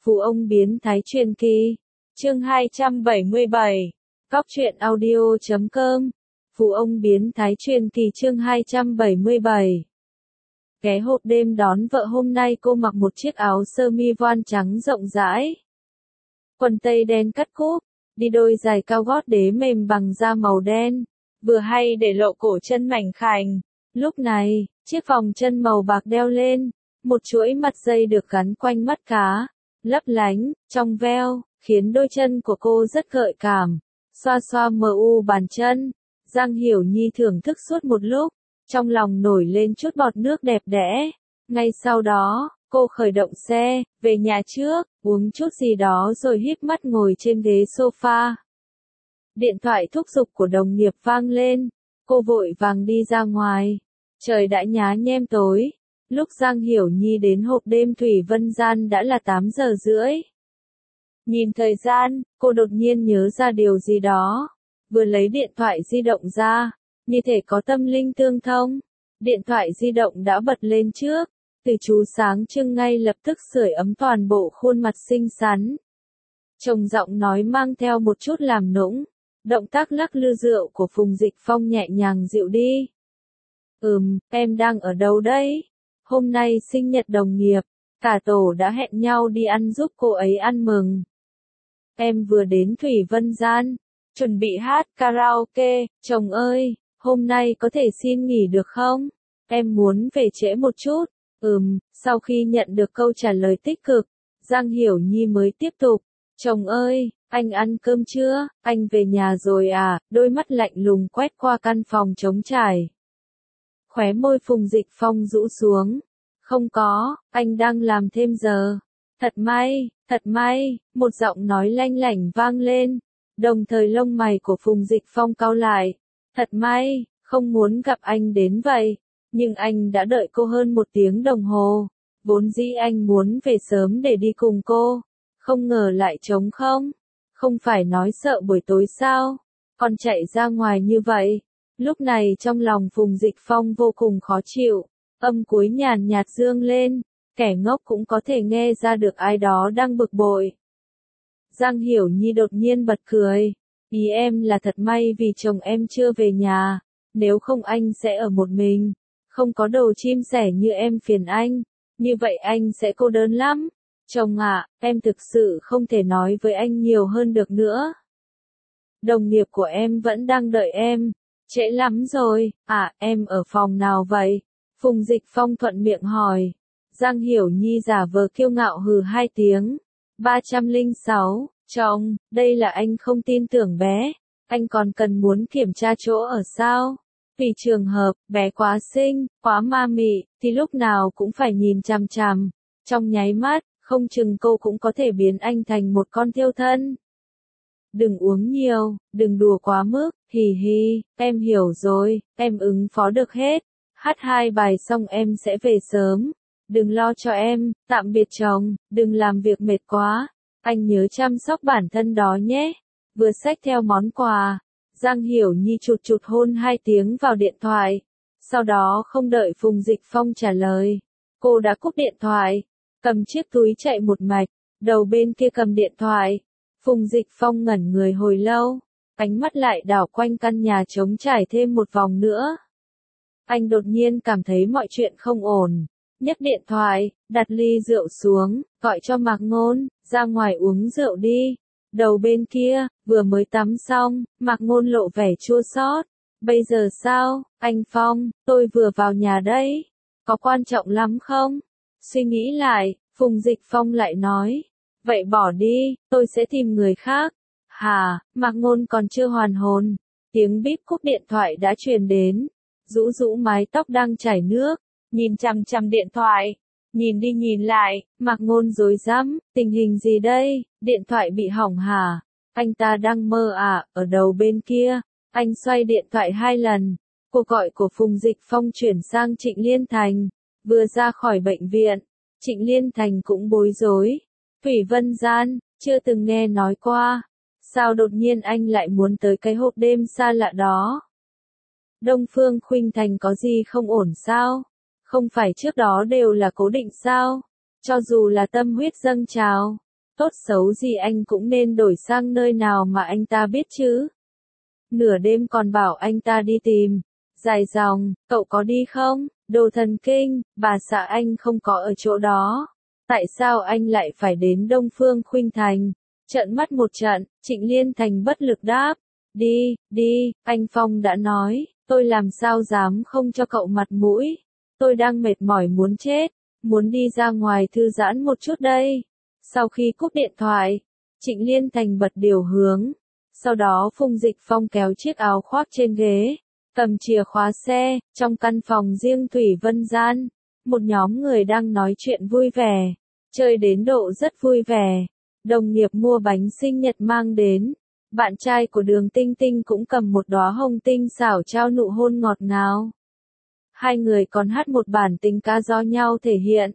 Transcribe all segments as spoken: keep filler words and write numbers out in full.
Phú ông biến thái truyền kỳ. Chương hai trăm bảy mươi bảy. Góc truyện audio chấm com. Phú ông biến thái truyền kỳ chương hai trăm bảy mươi bảy. Ghé hộp đêm đón vợ hôm nay cô mặc một chiếc áo sơ mi voan trắng rộng rãi. Quần tây đen cắt cúp, đi đôi giày cao gót đế mềm bằng da màu đen, vừa hay để lộ cổ chân mảnh khảnh. Lúc này, chiếc vòng chân màu bạc đeo lên, một chuỗi mặt dây được gắn quanh mắt cá, lấp lánh, trong veo, khiến đôi chân của cô rất gợi cảm. Xoa xoa mờ u bàn chân, Giang Hiểu Nhi thưởng thức suốt một lúc, trong lòng nổi lên chút bọt nước đẹp đẽ. Ngay sau đó, cô khởi động xe, về nhà trước, uống chút gì đó rồi híp mắt ngồi trên ghế sofa. Điện thoại thúc giục của đồng nghiệp vang lên, cô vội vàng đi ra ngoài. Trời đã nhá nhem tối, lúc Giang Hiểu Nhi đến hộp đêm Thủy Vân Gian đã là tám giờ rưỡi. Nhìn thời gian, cô đột nhiên nhớ ra điều gì đó, vừa lấy điện thoại di động ra, như thể có tâm linh tương thông. Điện thoại di động đã bật lên trước, từ chú sáng trưng ngay lập tức sưởi ấm toàn bộ khuôn mặt xinh xắn. Trầm giọng nói mang theo một chút làm nũng, động tác lắc lư rượu của Phùng Dịch Phong nhẹ nhàng dịu đi. Ừm, em đang ở đâu đấy? Hôm nay sinh nhật đồng nghiệp, cả tổ đã hẹn nhau đi ăn giúp cô ấy ăn mừng. Em vừa đến Thủy Vân Gian, chuẩn bị hát karaoke. Chồng ơi, hôm nay có thể xin nghỉ được không? Em muốn về trễ một chút. Ừm, sau khi nhận được câu trả lời tích cực, Giang Hiểu Nhi mới tiếp tục. Chồng ơi, anh ăn cơm chưa? Anh về nhà rồi à? Đôi mắt lạnh lùng quét qua căn phòng trống trải. Khóe môi Phùng Dịch Phong rũ xuống. Không có, anh đang làm thêm giờ. Thật may, thật may, một giọng nói lanh lảnh vang lên. Đồng thời lông mày của Phùng Dịch Phong cau lại. Thật may, không muốn gặp anh đến vậy. Nhưng anh đã đợi cô hơn một tiếng đồng hồ. Vốn dĩ anh muốn về sớm để đi cùng cô. Không ngờ lại trống không. Không phải nói sợ buổi tối sao? Còn chạy ra ngoài như vậy. Lúc này trong lòng Phùng Dịch Phong vô cùng khó chịu. Âm cuối nhàn nhạt dương lên. Kẻ ngốc cũng có thể nghe ra được ai đó đang bực bội. Giang Hiểu Nhi đột nhiên bật cười. Ý em là thật may vì chồng em chưa về nhà. Nếu không anh sẽ ở một mình. Không có đồ chim sẻ như em phiền anh. Như vậy anh sẽ cô đơn lắm. Chồng ạ, em thực sự không thể nói với anh nhiều hơn được nữa. Đồng nghiệp của em vẫn đang đợi em. Trễ lắm rồi. À, em ở phòng nào vậy? Phùng Dịch Phong thuận miệng hỏi. Giang Hiểu Nhi giả vờ kiêu ngạo hừ hai tiếng. ba trăm lẻ sáu, chồng, đây là anh không tin tưởng bé. Anh còn cần muốn kiểm tra chỗ ở sao? Vì trường hợp, bé quá xinh, quá ma mị, thì lúc nào cũng phải nhìn chằm chằm. Trong nháy mắt, không chừng cô cũng có thể biến anh thành một con thiêu thân. Đừng uống nhiều, đừng đùa quá mức, hì hì, em hiểu rồi, em ứng phó được hết. Hát hai bài xong em sẽ về sớm. Đừng lo cho em, tạm biệt chồng, đừng làm việc mệt quá. Anh nhớ chăm sóc bản thân đó nhé. Vừa xách theo món quà, Giang Hiểu Nhi chụt chụt hôn hai tiếng vào điện thoại. Sau đó không đợi Phùng Dịch Phong trả lời, cô đã cúp điện thoại, cầm chiếc túi chạy một mạch, đầu bên kia cầm điện thoại. Phùng Dịch Phong ngẩn người hồi lâu, ánh mắt lại đảo quanh căn nhà trống trải thêm một vòng nữa. Anh đột nhiên cảm thấy mọi chuyện không ổn. Nhấc điện thoại, đặt ly rượu xuống, gọi cho Mạc Ngôn, ra ngoài uống rượu đi. Đầu bên kia, vừa mới tắm xong, Mạc Ngôn lộ vẻ chua xót. Bây giờ sao, anh Phong, tôi vừa vào nhà đấy. Có quan trọng lắm không? Suy nghĩ lại, Phùng Dịch Phong lại nói. Vậy bỏ đi, tôi sẽ tìm người khác. Hà, Mạc Ngôn còn chưa hoàn hồn. Tiếng bíp cúp điện thoại đã truyền đến. Rũ rũ mái tóc đang chảy nước. Nhìn chằm chằm điện thoại, nhìn đi nhìn lại, Mạc Ngôn rối rắm, tình hình gì đây, điện thoại bị hỏng hả? Anh ta đang mơ à? Ở đầu bên kia, anh xoay điện thoại hai lần, cuộc gọi của Phùng Dịch Phong chuyển sang Trịnh Liên Thành, vừa ra khỏi bệnh viện, Trịnh Liên Thành cũng bối rối. Thủy Vân Gian, chưa từng nghe nói qua, sao đột nhiên anh lại muốn tới cái hộp đêm xa lạ đó? Đông Phương Khuynh Thành có gì không ổn sao? Không phải trước đó đều là cố định sao? Cho dù là tâm huyết dâng trào, tốt xấu gì anh cũng nên đổi sang nơi nào mà anh ta biết chứ. Nửa đêm còn bảo anh ta đi tìm. Dài dòng, cậu có đi không? Đồ thần kinh, bà xã anh không có ở chỗ đó. Tại sao anh lại phải đến Đông Phương Khuynh Thành? Trợn mắt một trận, Trịnh Liên Thành bất lực đáp. Đi, đi, anh Phong đã nói, tôi làm sao dám không cho cậu mặt mũi. Tôi đang mệt mỏi muốn chết, muốn đi ra ngoài thư giãn một chút đây. Sau khi cúp điện thoại, Trịnh Liên Thành bật điều hướng. Sau đó Phùng Dịch Phong kéo chiếc áo khoác trên ghế, cầm chìa khóa xe, trong căn phòng riêng Thủy Vân Gian. Một nhóm người đang nói chuyện vui vẻ, chơi đến độ rất vui vẻ. Đồng nghiệp mua bánh sinh nhật mang đến. Bạn trai của Đường Tinh Tinh cũng cầm một đóa hồng tinh xảo trao nụ hôn ngọt ngào. Hai người còn hát một bản tình ca do nhau thể hiện.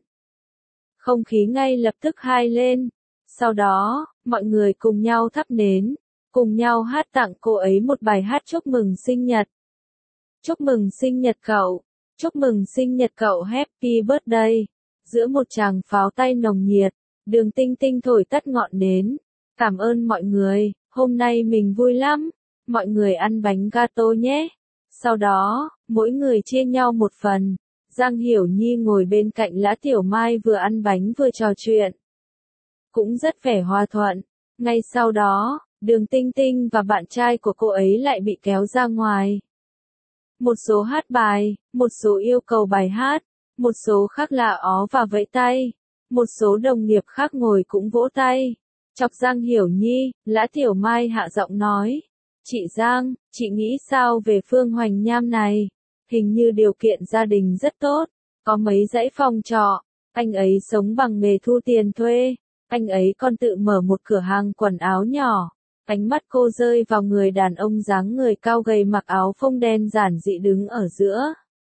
Không khí ngay lập tức hai lên. Sau đó, mọi người cùng nhau thắp nến, cùng nhau hát tặng cô ấy một bài hát chúc mừng sinh nhật. Chúc mừng sinh nhật cậu, chúc mừng sinh nhật cậu, happy birthday. Giữa một tràng pháo tay nồng nhiệt, Đường Tinh Tinh thổi tắt ngọn nến. Cảm ơn mọi người, hôm nay mình vui lắm. Mọi người ăn bánh gato nhé. Sau đó, mỗi người chia nhau một phần. Giang Hiểu Nhi ngồi bên cạnh Lã Tiểu Mai vừa ăn bánh vừa trò chuyện. Cũng rất vẻ hòa thuận. Ngay sau đó, Đường Tinh Tinh và bạn trai của cô ấy lại bị kéo ra ngoài. Một số hát bài, một số yêu cầu bài hát, một số khác là ó và vẫy tay. Một số đồng nghiệp khác ngồi cũng vỗ tay. Chọc Giang Hiểu Nhi, Lã Tiểu Mai hạ giọng nói. Chị Giang, chị nghĩ sao về Phương Hoành Nham này? Hình như điều kiện gia đình rất tốt, có mấy dãy phòng trọ, anh ấy sống bằng nghề thu tiền thuê, anh ấy còn tự mở một cửa hàng quần áo nhỏ. Ánh mắt cô rơi vào người đàn ông dáng người cao gầy mặc áo phông đen giản dị đứng ở giữa.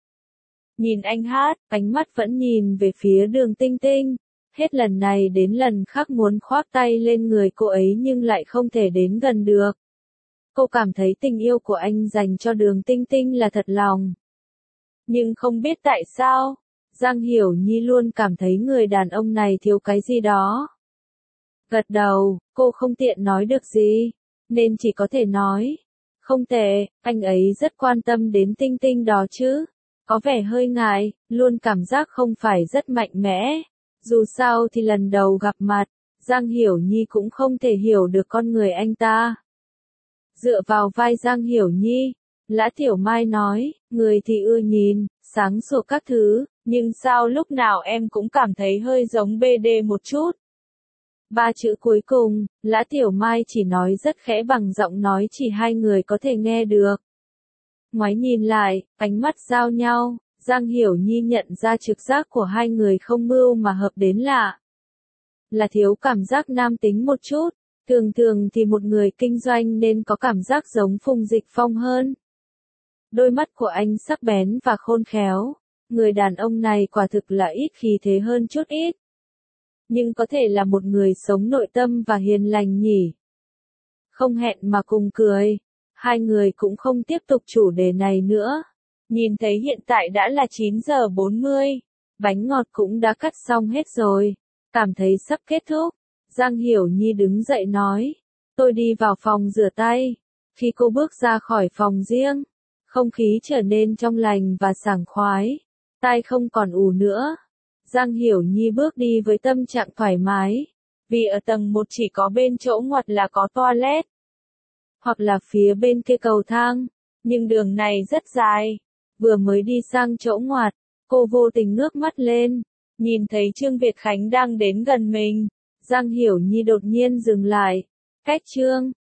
Nhìn anh hát, ánh mắt vẫn nhìn về phía Đường Tinh Tinh. Hết lần này đến lần khác muốn khoác tay lên người cô ấy nhưng lại không thể đến gần được. Cô cảm thấy tình yêu của anh dành cho Đường Tinh Tinh là thật lòng. Nhưng không biết tại sao, Giang Hiểu Nhi luôn cảm thấy người đàn ông này thiếu cái gì đó. Gật đầu, cô không tiện nói được gì, nên chỉ có thể nói. Không tệ, anh ấy rất quan tâm đến Tinh Tinh đó chứ. Có vẻ hơi ngại, luôn cảm giác không phải rất mạnh mẽ. Dù sao thì lần đầu gặp mặt, Giang Hiểu Nhi cũng không thể hiểu được con người anh ta. Dựa vào vai Giang Hiểu Nhi, Lã Tiểu Mai nói, người thì ưa nhìn, sáng sủa các thứ, nhưng sao lúc nào em cũng cảm thấy hơi giống bê đê một chút. Ba chữ cuối cùng, Lã Tiểu Mai chỉ nói rất khẽ bằng giọng nói chỉ hai người có thể nghe được. Ngoái nhìn lại, ánh mắt giao nhau, Giang Hiểu Nhi nhận ra trực giác của hai người không mưu mà hợp đến lạ. Là thiếu cảm giác nam tính một chút, thường thường thì một người kinh doanh nên có cảm giác giống Phùng Dịch Phong hơn. Đôi mắt của anh sắc bén và khôn khéo, người đàn ông này quả thực là ít khí thế hơn chút ít. Nhưng có thể là một người sống nội tâm và hiền lành nhỉ. Không hẹn mà cùng cười, hai người cũng không tiếp tục chủ đề này nữa. Nhìn thấy hiện tại đã là chín giờ bốn mươi, bánh ngọt cũng đã cắt xong hết rồi, cảm thấy sắp kết thúc. Giang Hiểu Nhi đứng dậy nói, tôi đi vào phòng rửa tay. Khi cô bước ra khỏi phòng riêng, không khí trở nên trong lành và sảng khoái, tai không còn ù nữa. Giang Hiểu Nhi bước đi với tâm trạng thoải mái, vì ở tầng một chỉ có bên chỗ ngoặt là có toilet, hoặc là phía bên kia cầu thang, nhưng đường này rất dài. Vừa mới đi sang chỗ ngoặt, cô vô tình ngước mắt lên, nhìn thấy Trương Việt Khánh đang đến gần mình. Giang Hiểu Nhi đột nhiên dừng lại. Cách Trương,